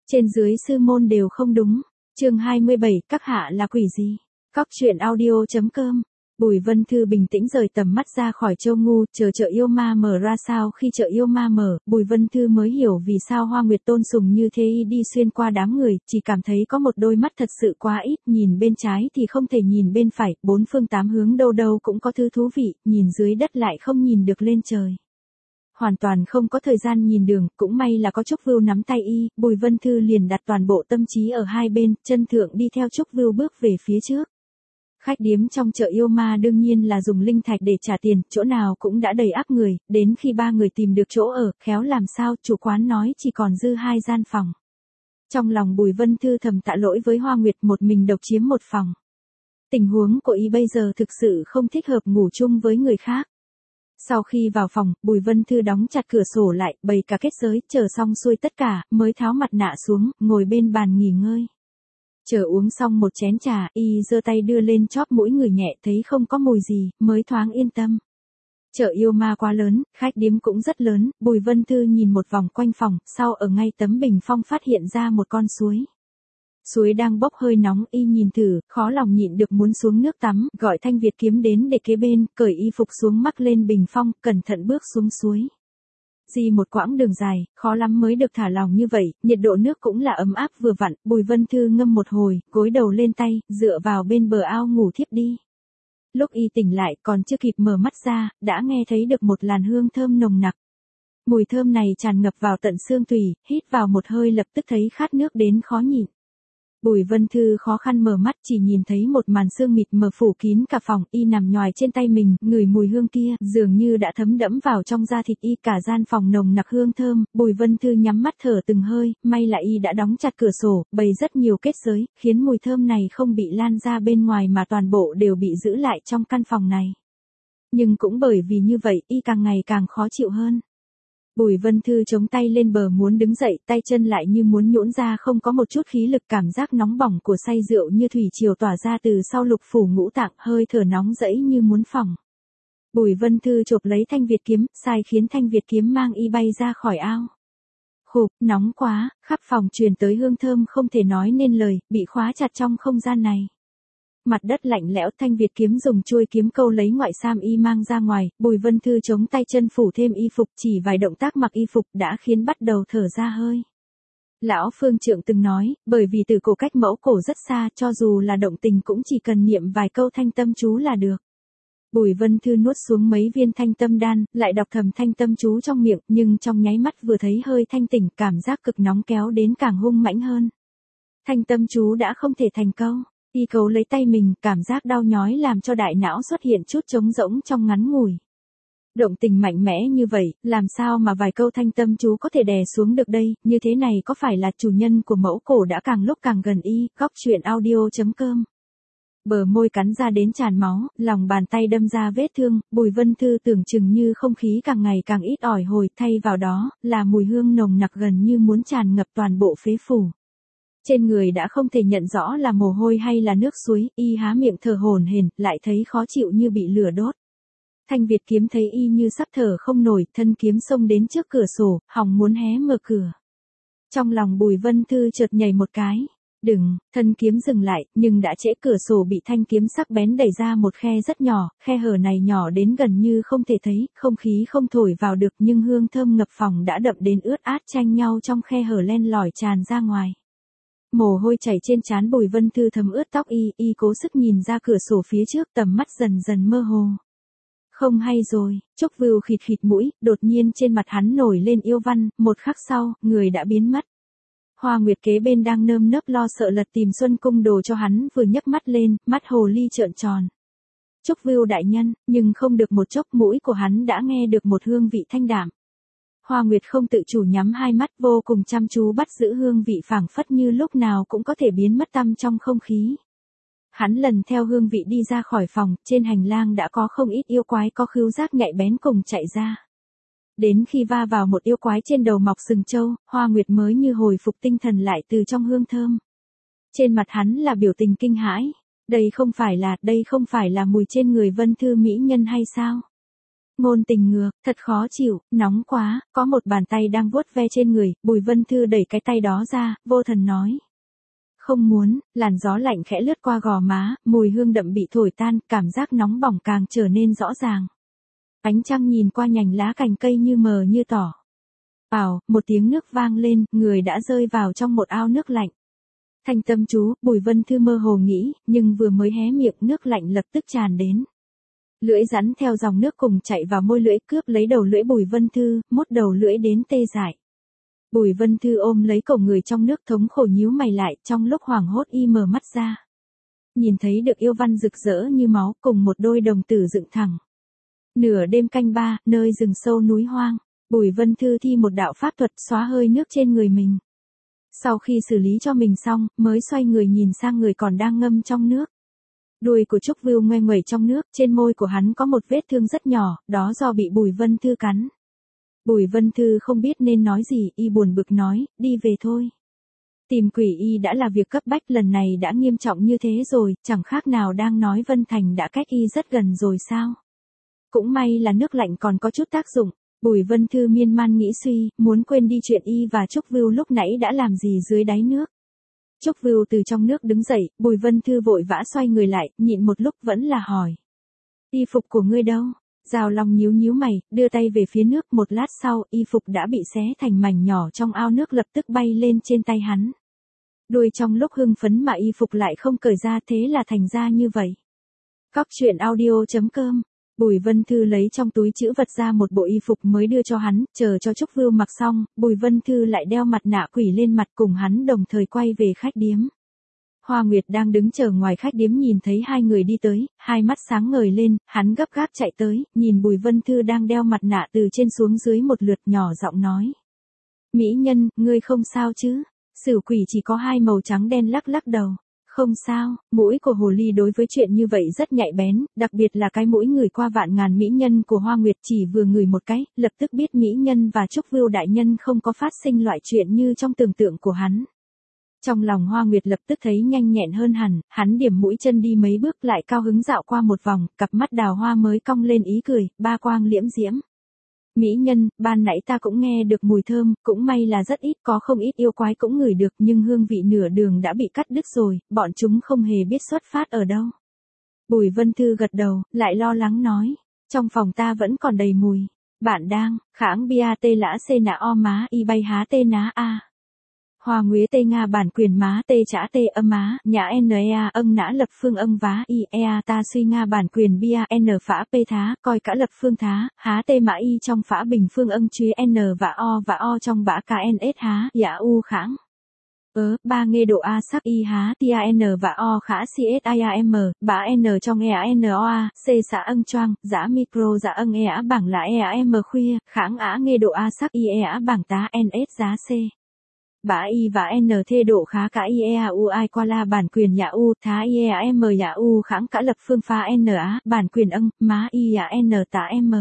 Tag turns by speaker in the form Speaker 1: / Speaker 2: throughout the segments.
Speaker 1: Trên dưới sư môn đều không đúng. Chương 27, các hạ là quỷ gì? Cóc truyện audio.com. Bùi Vân Thư bình tĩnh rời tầm mắt ra khỏi Châu Ngu, chờ chợ yêu ma mở ra. Sao khi chợ yêu ma mở, Bùi Vân Thư mới hiểu vì sao Hoa Nguyệt tôn sùng như thế. Y đi xuyên qua đám người, chỉ cảm thấy có một đôi mắt thật sự quá ít, nhìn bên trái thì không thể nhìn bên phải, bốn phương tám hướng đâu đâu cũng có thứ thú vị, nhìn dưới đất lại không nhìn được lên trời. Hoàn toàn không có thời gian nhìn đường, cũng may là có Trúc Vưu nắm tay y, Bùi Vân Thư liền đặt toàn bộ tâm trí ở hai bên, chân thượng đi theo Trúc Vưu bước về phía trước. Khách điếm trong chợ yêu ma đương nhiên là dùng linh thạch để trả tiền, chỗ nào cũng đã đầy ắp người, đến khi ba người tìm được chỗ ở, khéo làm sao, chủ quán nói chỉ còn dư 2 gian phòng. Trong lòng Bùi Vân Thư thầm tạ lỗi với Hoa Nguyệt, một mình độc chiếm một phòng. Tình huống của y bây giờ thực sự không thích hợp ngủ chung với người khác. Sau khi vào phòng, Bùi Vân Thư đóng chặt cửa sổ lại, bày cả kết giới, chờ xong xuôi tất cả, mới tháo mặt nạ xuống, ngồi bên bàn nghỉ ngơi. Chờ uống xong một chén trà, y giơ tay đưa lên chóp mũi người nhẹ, thấy không có mùi gì, mới thoáng yên tâm. Chợ yêu ma quá lớn, khách điếm cũng rất lớn, Bùi Vân Thư nhìn một vòng quanh phòng, sau ở ngay tấm bình phong phát hiện ra một con suối. Suối đang bốc hơi nóng, y nhìn thử, khó lòng nhịn được muốn xuống nước tắm, gọi Thanh Việt Kiếm đến để kế bên, cởi y phục xuống mắc lên bình phong, cẩn thận bước xuống suối. Di một quãng đường dài, khó lắm mới được thả lỏng như vậy, nhiệt độ nước cũng là ấm áp vừa vặn, Bùi Vân Thư ngâm một hồi, gối đầu lên tay, dựa vào bên bờ ao ngủ thiếp đi. Lúc y tỉnh lại, còn chưa kịp mở mắt ra, đã nghe thấy được một làn hương thơm nồng nặc. Mùi thơm này tràn ngập vào tận xương tủy, hít vào một hơi lập tức thấy khát nước đến khó nhịn. Bùi Vân Thư khó khăn mở mắt, chỉ nhìn thấy một màn sương mịt mờ phủ kín cả phòng, y nằm nhoài trên tay mình, ngửi mùi hương kia, dường như đã thấm đẫm vào trong da thịt y, cả gian phòng nồng nặc hương thơm. Bùi Vân Thư nhắm mắt thở từng hơi, may là y đã đóng chặt cửa sổ, bày rất nhiều kết giới, khiến mùi thơm này không bị lan ra bên ngoài mà toàn bộ đều bị giữ lại trong căn phòng này. Nhưng cũng bởi vì như vậy, y càng ngày càng khó chịu hơn. Bùi Vân Thư chống tay lên bờ muốn đứng dậy, tay chân lại như muốn nhũn ra, không có một chút khí lực, cảm giác nóng bỏng của say rượu như thủy triều tỏa ra từ sau lục phủ ngũ tạng, hơi thở nóng rẫy như muốn phỏng. Bùi Vân Thư chộp lấy Thanh Việt Kiếm, sai khiến Thanh Việt Kiếm mang y bay ra khỏi ao. Khục, nóng quá, khắp phòng truyền tới hương thơm không thể nói nên lời, bị khóa chặt trong không gian này. Mặt đất lạnh lẽo, Thanh Việt Kiếm dùng chuôi kiếm câu lấy ngoại sam y mang ra ngoài, Bùi Vân Thư chống tay chân phủ thêm y phục, chỉ vài động tác mặc y phục đã khiến bắt đầu thở ra hơi. Lão Phương Trượng từng nói, bởi vì từ cổ cách mẫu cổ rất xa, cho dù là động tình cũng chỉ cần niệm vài câu thanh tâm chú là được. Bùi Vân Thư nuốt xuống mấy viên thanh tâm đan, lại đọc thầm thanh tâm chú trong miệng, nhưng trong nháy mắt vừa thấy hơi thanh tỉnh, cảm giác cực nóng kéo đến càng hung mãnh hơn. Thanh tâm chú đã không thể thành câu. Y cấu lấy tay mình, cảm giác đau nhói làm cho đại não xuất hiện chút trống rỗng trong ngắn ngủi. Động tình mạnh mẽ như vậy, làm sao mà vài câu thanh tâm chú có thể đè xuống được đây, như thế này có phải là chủ nhân của mẫu cổ đã càng lúc càng gần y, Cóc truyện audio.com. Bờ môi cắn ra đến tràn máu, lòng bàn tay đâm ra vết thương, Bùi Vân Thư tưởng chừng như không khí càng ngày càng ít ỏi hồi, thay vào đó, là mùi hương nồng nặc gần như muốn tràn ngập toàn bộ phế phủ. Trên người đã không thể nhận rõ là mồ hôi hay là nước suối, y há miệng thở hổn hển, lại thấy khó chịu như bị lửa đốt. Thanh Việt Kiếm thấy y như sắp thở không nổi, thân kiếm xông đến trước cửa sổ, hòng muốn hé mở cửa. Trong lòng Bùi Vân Thư chợt nhảy một cái. Đừng, thân kiếm dừng lại, nhưng đã trễ, cửa sổ bị thanh kiếm sắc bén đẩy ra một khe rất nhỏ, khe hở này nhỏ đến gần như không thể thấy, không khí không thổi vào được, nhưng hương thơm ngập phòng đã đậm đến ướt át tranh nhau trong khe hở len lỏi tràn ra ngoài. Mồ hôi chảy trên trán Bùi Vân Thư thấm ướt tóc y cố sức nhìn ra cửa sổ phía trước, tầm mắt dần dần mơ hồ. Không hay rồi, Trúc Vưu khịt khịt mũi, đột nhiên trên mặt hắn nổi lên yêu văn, một khắc sau, người đã biến mất. Hoa Nguyệt kế bên đang nơm nớp lo sợ lật tìm Xuân Cung đồ cho hắn, vừa nhấc mắt lên, mắt hồ ly trợn tròn. Trúc Vưu đại nhân, nhưng không được một chốc mũi của hắn đã nghe được một hương vị thanh đạm. Hoa Nguyệt không tự chủ nhắm hai mắt, vô cùng chăm chú bắt giữ hương vị, phảng phất như lúc nào cũng có thể biến mất tăm trong không khí. Hắn lần theo hương vị đi ra khỏi phòng, trên hành lang đã có không ít yêu quái có khứu giác nhạy bén cùng chạy ra. Đến khi va vào một yêu quái trên đầu mọc sừng trâu, Hoa Nguyệt mới như hồi phục tinh thần lại từ trong hương thơm. Trên mặt hắn là biểu tình kinh hãi, đây không phải là mùi trên người Vân Thư mỹ nhân hay sao? Ngôn tình ngược, thật khó chịu, nóng quá, có một bàn tay đang vuốt ve trên người, Bùi Vân Thư đẩy cái tay đó ra, vô thần nói. Không muốn, làn gió lạnh khẽ lướt qua gò má, mùi hương đậm bị thổi tan, cảm giác nóng bỏng càng trở nên rõ ràng. Ánh trăng nhìn qua nhành lá cành cây như mờ như tỏ. Một tiếng nước vang lên, người đã rơi vào trong một ao nước lạnh. Thành tâm chú, Bùi Vân Thư mơ hồ nghĩ, nhưng vừa mới hé miệng nước lạnh lập tức tràn đến. Lưỡi rắn theo dòng nước cùng chạy vào môi lưỡi cướp lấy đầu lưỡi Bùi Vân Thư, mốt đầu lưỡi đến tê dại. Bùi Vân Thư ôm lấy cổ người trong nước thống khổ nhíu mày lại, trong lúc hoảng hốt y mở mắt ra. Nhìn thấy được yêu văn rực rỡ như máu cùng một đôi đồng tử dựng thẳng. Nửa đêm canh ba, nơi rừng sâu núi hoang, Bùi Vân Thư thi một đạo pháp thuật xóa hơi nước trên người mình. Sau khi xử lý cho mình xong, mới xoay người nhìn sang người còn đang ngâm trong nước. Đuôi của Trúc Vưu ngoe nguẩy trong nước, trên môi của hắn có một vết thương rất nhỏ, đó do bị Bùi Vân Thư cắn. Bùi Vân Thư không biết nên nói gì, y buồn bực nói, đi về thôi. Tìm quỷ y đã là việc cấp bách, lần này đã nghiêm trọng như thế rồi, chẳng khác nào đang nói Vân Thành đã cách y rất gần rồi sao. Cũng may là nước lạnh còn có chút tác dụng. Bùi Vân Thư miên man nghĩ suy, muốn quên đi chuyện y và Trúc Vưu lúc nãy đã làm gì dưới đáy nước. Trúc Vưu từ trong nước đứng dậy, Bùi Vân Thư vội vã xoay người lại, nhịn một lúc vẫn là hỏi. Y phục của ngươi đâu? Giao Long nhíu nhíu mày, đưa tay về phía nước, một lát sau, y phục đã bị xé thành mảnh nhỏ trong ao nước lập tức bay lên trên tay hắn. Đuôi trong lúc hưng phấn mà y phục lại không cởi ra, thế là thành ra như vậy. Cóc truyện audio.com. Bùi Vân Thư lấy trong túi trữ vật ra một bộ y phục mới đưa cho hắn, chờ cho Trúc Vưu mặc xong, Bùi Vân Thư lại đeo mặt nạ quỷ lên mặt cùng hắn đồng thời quay về khách điếm. Hoa Nguyệt đang đứng chờ ngoài khách điếm nhìn thấy hai người đi tới, hai mắt sáng ngời lên, hắn gấp gáp chạy tới, nhìn Bùi Vân Thư đang đeo mặt nạ từ trên xuống dưới một lượt, nhỏ giọng nói. Mỹ nhân, ngươi không sao chứ? Sử quỷ chỉ có hai màu trắng đen lắc lắc đầu. Không sao, mũi của hồ ly đối với chuyện như vậy rất nhạy bén, đặc biệt là cái mũi ngửi qua vạn ngàn mỹ nhân của Hoa Nguyệt, chỉ vừa ngửi một cái, lập tức biết mỹ nhân và Trúc Vưu đại nhân không có phát sinh loại chuyện như trong tưởng tượng của hắn. Trong lòng Hoa Nguyệt lập tức thấy nhanh nhẹn hơn hẳn, hắn điểm mũi chân đi mấy bước lại cao hứng dạo qua một vòng, cặp mắt đào hoa mới cong lên ý cười, ba quang liễm diễm. Mỹ nhân, ban nãy ta cũng nghe được mùi thơm, cũng may là rất ít, có không ít yêu quái cũng ngửi được, nhưng hương vị nửa đường đã bị cắt đứt rồi, bọn chúng không hề biết xuất phát ở đâu. Bùi Vân Thư gật đầu, lại lo lắng nói, trong phòng ta vẫn còn đầy mùi. Bạn đang, kháng bia tê lã xê nạ o má y bay há tê ná a. Hoa Nguế tê Nga bản quyền má tê chả tê âm má, nhã nea âng nã lập phương âng vá y ea ta suy Nga bản quyền bia n phả p thá, coi cả lập phương thá, há tê mã y trong phả bình phương âng truy n và o trong bã kns há, dạ u kháng. Ba nghe độ a sắc y há tia n và o khả csiam, bã n trong ea noa, c xã âng choang, giã micro dạ âng ea bảng là eam khuya, kháng á nghe độ a sắc y ea bảng tá ns giá c. Bã y và n thê độ khá cả ieu ai qua la bản quyền dạ u thá iam dạ u kháng cả lập phương pha n á bản quyền âng má y dạ n tá m.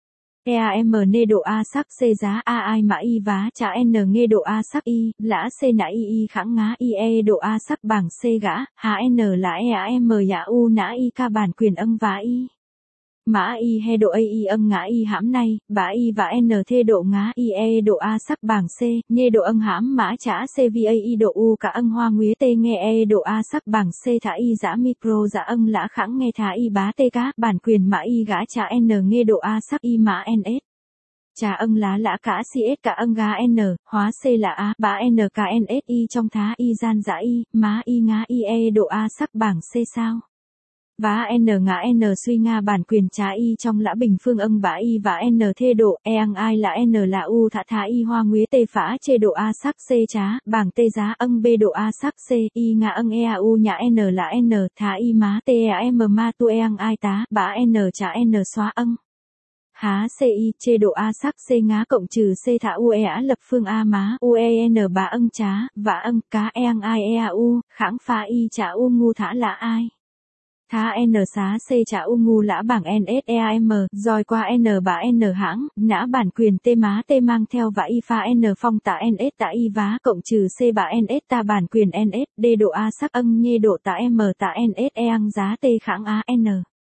Speaker 1: Eam nê độ a sắc c giá a ai mã y vá chả n nghe độ a sắc y, lã c nã y kháng ngá y e độ a sắc bảng c gã, há n là eam dạ u nã y ca bản quyền âng vá y. Mã y he độ a y âng ngã y hãm nay, bá y và n thê độ ngã y e độ a sắc bảng c, nhê độ âng hãm mã chả c va y độ u cả âng Hoa Nguế tê nghe e độ a sắc bảng c thả y giã micro dạ âng lã kháng nghe thả y bá tê cá, bản quyền mã y gã chả n nghe độ a sắc y mã ns. Chả âng lá lã cả cs cả âng gá n, hóa c là a, bá n k ns y trong thá y gian dã y, má y ngã y e độ a sắc bảng c sao. Vá n ngã n suy Nga bản quyền trá y trong lã bình phương âng bá y và n thê độ, e ăng ai là n là u thả thá y Hoa Nguế tê phá chê độ a sắc c trá, bảng tê giá âng b độ a sắc c, y ngã âng e u nhã n là n, thá y má tê e m ma tu e ăng ai tá, bá n trá n xóa âng. Há CI chê độ A sắc C ngá cộng trừ C thả U E á lập phương A má U E N bá âng trá, và âng cá E ăng ai E A U, kháng phá Y trả U ngu thả là ai. Thá N xá C trả U ngu lã bảng NSEAM, rồi qua N bá N hãng, nã bản quyền T má T mang theo và Y pha N phong tạ NS tạ Y vá cộng trừ C bá NS ta bản quyền NS, D độ A sắc âng nhê độ tạ M tạ NS E ăng giá T kháng A N.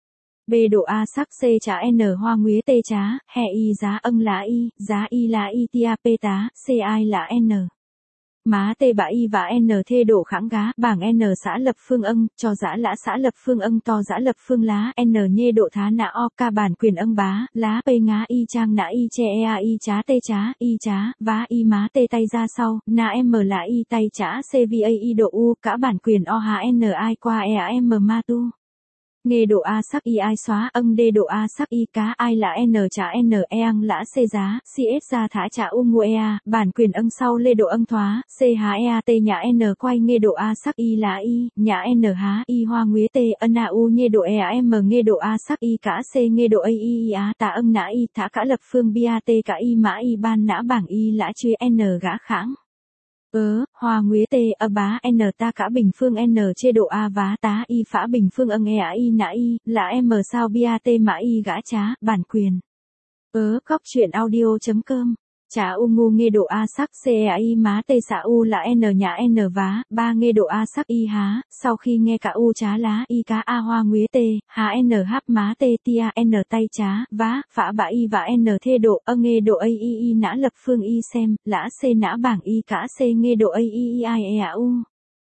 Speaker 1: B độ A sắc C chả N hoa nguế T chá, hè y giá âng lá y, giá y lá y tia P tá, C ai là N. Má T bạ y và N thê độ kháng gá, bảng N xã lập phương âng, cho giã lã xã lập phương âng to giã lập phương lá, N nhê độ thá nạ o ca bản quyền âng bá, lá P ngá y trang nã y che ea y chá T chá, y chá, vá y má T tay ra sau, nạ M là y tay chá CVA y độ U, cả bản quyền o hà N ai qua ea M ma tu. Nghe độ A sắc y ai xóa âng D độ A sắc y cá ai là N trả N eang lã C giá, CS ra thả trả U ngu ea, bản quyền âng sau lê độ âng thoá, C há ea T nhà N quay nghe độ A sắc y là y, nhà N há y hoa nguế T ân a U nghe độ ea M nghe độ A sắc y cả C nghe độ A y á tà âng nã y thả cả lập phương bia T cả y mã y ban nã bảng y lã chuế N gã kháng. Hoa nguế T bá N ta cả bình phương N chê độ A vá tá y phả bình phương âng e y nã y, là M sao bia T mã y gã trá, bản quyền. Cóc truyện audio.com. Chá U ngu nghe độ A sắc C e y má T xạ U là N nhà N vá, ba nghe độ A sắc y há, sau khi nghe cả U chá lá y cá A hoa nguế T, há N háp má T tia N tay chá, vá, phả bạ y và N thê độ, nghe độ A y nã lập phương y xem, lã C nã bảng y cả C nghe độ A y ai e a U.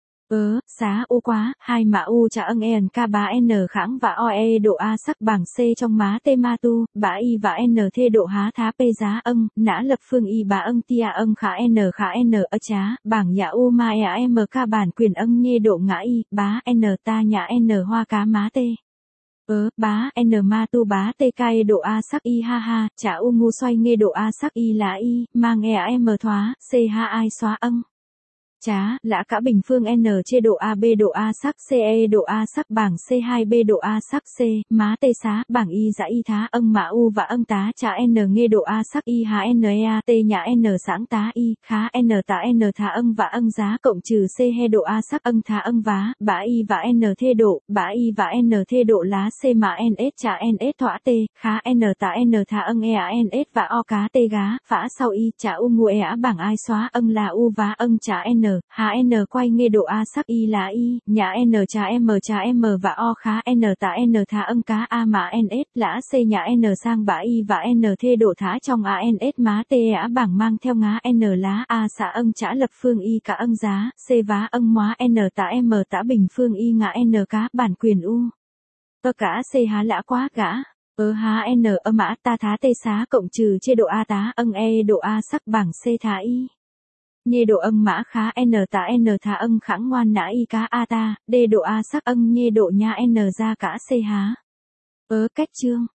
Speaker 1: Xá U quá, hai mã U trả âng en ca bá N kháng và o e độ A sắc bảng C trong má T ma tu, bá y và N thê độ há thá P giá âng, nã lập phương y bá âng tia âng khả N chá, bảng nhà U ma e M ca bản quyền âng nhê độ ngã y, bá N ta nhà N hoa cá má T. Bá N ma tu bá T cai độ A sắc y ha ha, trả U ngu xoay nghe độ A sắc y lá y, mang e M thoá, C ha ai xóa âng. Chá, lã cả bình phương N chê độ A B độ A sắc C E độ A sắc bảng C2 B độ A sắc C, má T xá, bảng y dã y thá âng mã U và âng tá chá N nghe độ A sắc y há N ea T nhà N sáng tá y, khá N tá N thá âng và âng giá cộng trừ C he độ A sắc âng thá âng vá, bá y và N thê độ, bá y và N thê độ lá C mã NS chá NS thỏa T, khá N tá N thá âng ea NS và o cá T gá, phả sau y chá U ngu ea bảng ai xóa âng là U vá âng chá N. Há N quay nghe độ A sắc y lá y, nhà N chá M và o khá N tạ N thá âng cá A mã NS, lã C nhà N sang bã y và N thê độ thá trong ANS má T á bảng mang theo ngá N lá A xả âng chả lập phương y cả âng giá, C vá âng móa N tạ M tạ bình phương y ngã N cá bản quyền U. Cả C há lã quá gã. Há N mã ta thá T xá cộng trừ chê độ A tá âng E độ A sắc bảng C thá y. Nhê độ âng mã khá N tạ N thá âng kháng ngoan nã y cá A ta, D độ A sắc âng nhê độ nha N ra cả C há. Cách chương.